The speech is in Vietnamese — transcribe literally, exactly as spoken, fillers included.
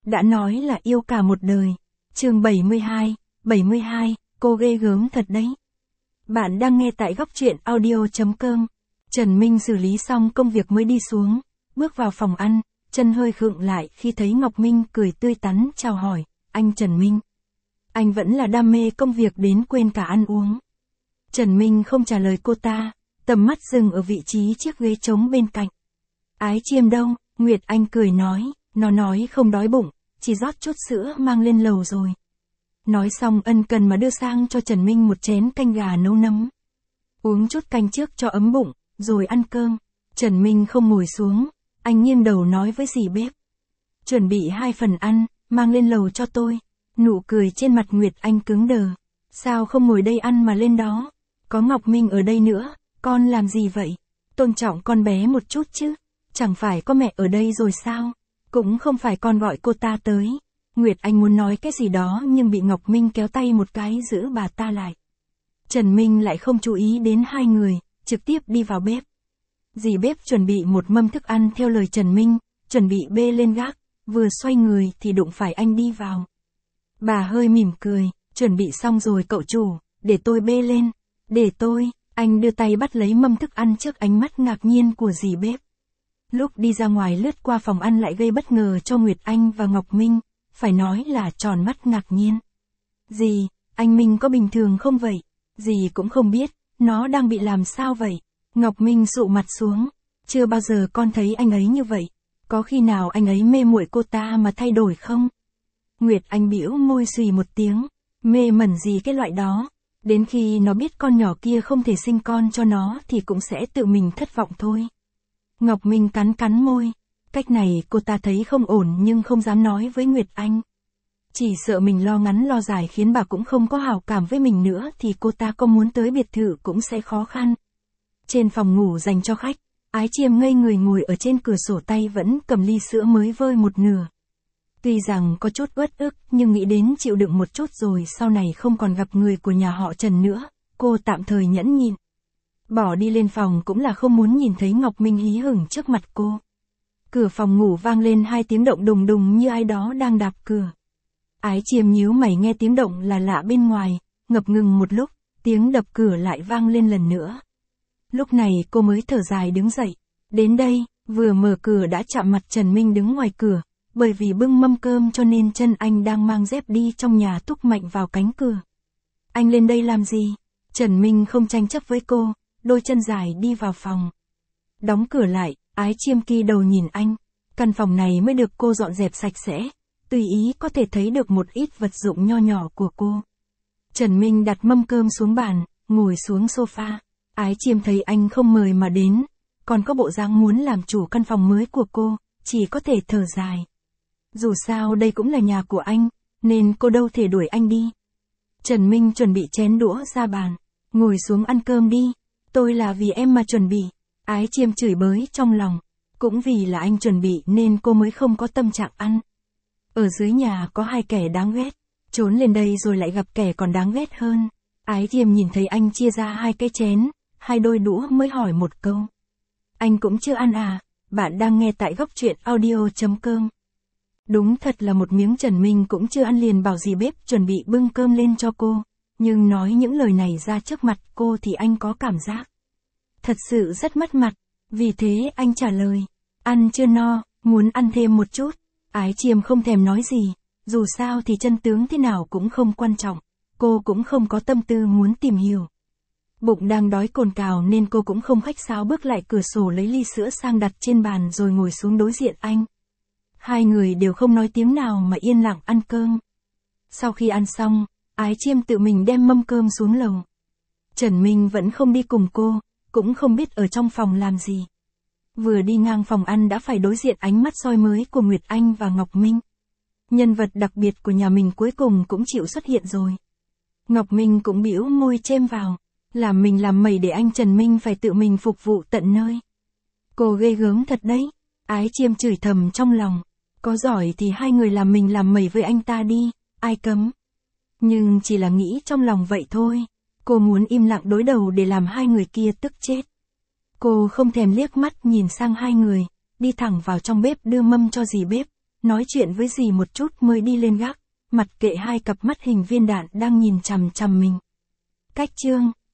đã nói là yêu cả một đời. Chương bảy mươi hai, bảy mươi hai, cô ghê gớm thật đấy. Bạn đang nghe tại góc truyện audio chấm com. Trần Minh xử lý xong công việc mới đi xuống, bước vào phòng ăn, chân hơi khựng lại khi thấy Ngọc Minh cười tươi tắn chào hỏi, anh Trần Minh. Anh vẫn là đam mê công việc đến quên cả ăn uống. Trần Minh không trả lời cô ta, tầm mắt dừng ở vị trí chiếc ghế trống bên cạnh. Ái Chiêm đâu? Nguyệt Anh cười nói, nó nói không đói bụng, chỉ rót chút sữa mang lên lầu rồi. Nói xong ân cần mà đưa sang cho Trần Minh một chén canh gà nấu nấm. Uống chút canh trước cho ấm bụng, rồi ăn cơm. Trần Minh không ngồi xuống, anh nghiêng đầu nói với dì bếp. Chuẩn bị hai phần ăn, mang lên lầu cho tôi. Nụ cười trên mặt Nguyệt Anh cứng đờ. Sao không ngồi đây ăn mà lên đó? Có Ngọc Minh ở đây nữa, con làm gì vậy? Tôn trọng con bé một chút chứ. Chẳng phải có mẹ ở đây rồi sao? Cũng không phải con gọi cô ta tới. Nguyệt Anh muốn nói cái gì đó nhưng bị Ngọc Minh kéo tay một cái giữ bà ta lại. Trần Minh lại không chú ý đến hai người, trực tiếp đi vào bếp. Dì bếp chuẩn bị một mâm thức ăn theo lời Trần Minh, chuẩn bị bê lên gác, vừa xoay người thì đụng phải anh đi vào. Bà hơi mỉm cười, chuẩn bị xong rồi cậu chủ, để tôi bê lên. Để tôi, anh đưa tay bắt lấy mâm thức ăn trước ánh mắt ngạc nhiên của dì bếp. Lúc đi ra ngoài lướt qua phòng ăn lại gây bất ngờ cho Nguyệt Anh và Ngọc Minh, phải nói là tròn mắt ngạc nhiên. Dì, anh Minh có bình thường không vậy? Dì cũng không biết, nó đang bị làm sao vậy? Ngọc Minh sụ mặt xuống, chưa bao giờ con thấy anh ấy như vậy, có khi nào anh ấy mê muội cô ta mà thay đổi không? Nguyệt Anh bĩu môi xùy một tiếng, mê mẩn gì cái loại đó, đến khi nó biết con nhỏ kia không thể sinh con cho nó thì cũng sẽ tự mình thất vọng thôi. Ngọc Minh cắn cắn môi, cách này cô ta thấy không ổn nhưng không dám nói với Nguyệt Anh. Chỉ sợ mình lo ngắn lo dài khiến bà cũng không có hảo cảm với mình nữa thì cô ta có muốn tới biệt thự cũng sẽ khó khăn. Trên phòng ngủ dành cho khách, Ái Chiêm ngây người ngồi ở trên cửa sổ tay vẫn cầm ly sữa mới vơi một nửa. Tuy rằng có chút uất ức nhưng nghĩ đến chịu đựng một chút rồi sau này không còn gặp người của nhà họ Trần nữa, cô tạm thời nhẫn nhịn. Bỏ đi lên phòng cũng là không muốn nhìn thấy Ngọc Minh hí hửng trước mặt cô. Cửa phòng ngủ vang lên hai tiếng động đùng đùng như ai đó đang đạp cửa. Ái Chiêm nhíu mày nghe tiếng động là lạ bên ngoài, ngập ngừng một lúc, tiếng đập cửa lại vang lên lần nữa. Lúc này cô mới thở dài đứng dậy. Đến đây, vừa mở cửa đã chạm mặt Trần Minh đứng ngoài cửa, bởi vì bưng mâm cơm cho nên chân anh đang mang dép đi trong nhà thúc mạnh vào cánh cửa. Anh lên đây làm gì? Trần Minh không tranh chấp với cô, đôi chân dài đi vào phòng. Đóng cửa lại, Ái Chiêm kỳ đầu nhìn anh, căn phòng này mới được cô dọn dẹp sạch sẽ, tùy ý có thể thấy được một ít vật dụng nho nhỏ của cô. Trần Minh đặt mâm cơm xuống bàn, ngồi xuống sofa. Ái Chiêm thấy anh không mời mà đến, còn có bộ dáng muốn làm chủ căn phòng mới của cô, chỉ có thể thở dài. Dù sao đây cũng là nhà của anh, nên cô đâu thể đuổi anh đi. Trần Minh chuẩn bị chén đũa ra bàn, ngồi xuống ăn cơm đi, tôi là vì em mà chuẩn bị. Ái Chiêm chửi bới trong lòng, cũng vì là anh chuẩn bị nên cô mới không có tâm trạng ăn. Ở dưới nhà có hai kẻ đáng ghét, trốn lên đây rồi lại gặp kẻ còn đáng ghét hơn. Ái Chiêm nhìn thấy anh chia ra hai cái chén, hai đôi đũa mới hỏi một câu. Anh cũng chưa ăn à? Bạn đang nghe tại góc truyện audio chấm com. Đúng thật là một miếng Trần Minh cũng chưa ăn liền bảo dì bếp chuẩn bị bưng cơm lên cho cô, nhưng nói những lời này ra trước mặt cô thì anh có cảm giác thật sự rất mất mặt, vì thế anh trả lời, ăn chưa no, muốn ăn thêm một chút. Ái Chiêm không thèm nói gì, dù sao thì chân tướng thế nào cũng không quan trọng, cô cũng không có tâm tư muốn tìm hiểu. Bụng đang đói cồn cào nên cô cũng không khách sáo bước lại cửa sổ lấy ly sữa sang đặt trên bàn rồi ngồi xuống đối diện anh. Hai người đều không nói tiếng nào mà yên lặng ăn cơm. Sau khi ăn xong, Ái Chiêm tự mình đem mâm cơm xuống lầu. Trần Minh vẫn không đi cùng cô, cũng không biết ở trong phòng làm gì. Vừa đi ngang phòng ăn đã phải đối diện ánh mắt soi mới của Nguyệt Anh và Ngọc Minh. Nhân vật đặc biệt của nhà mình cuối cùng cũng chịu xuất hiện rồi. Ngọc Minh cũng bĩu môi chêm vào, làm mình làm mẩy để anh Trần Minh phải tự mình phục vụ tận nơi. Cô ghê gớm thật đấy. Ái Chiêm chửi thầm trong lòng, có giỏi thì hai người làm mình làm mẩy với anh ta đi, ai cấm. Nhưng chỉ là nghĩ trong lòng vậy thôi, cô muốn im lặng đối đầu để làm hai người kia tức chết. Cô không thèm liếc mắt nhìn sang hai người, đi thẳng vào trong bếp đưa mâm cho dì bếp, nói chuyện với dì một chút mới đi lên gác, mặt kệ hai cặp mắt hình viên đạn đang nhìn chằm chằm mình. Cách chương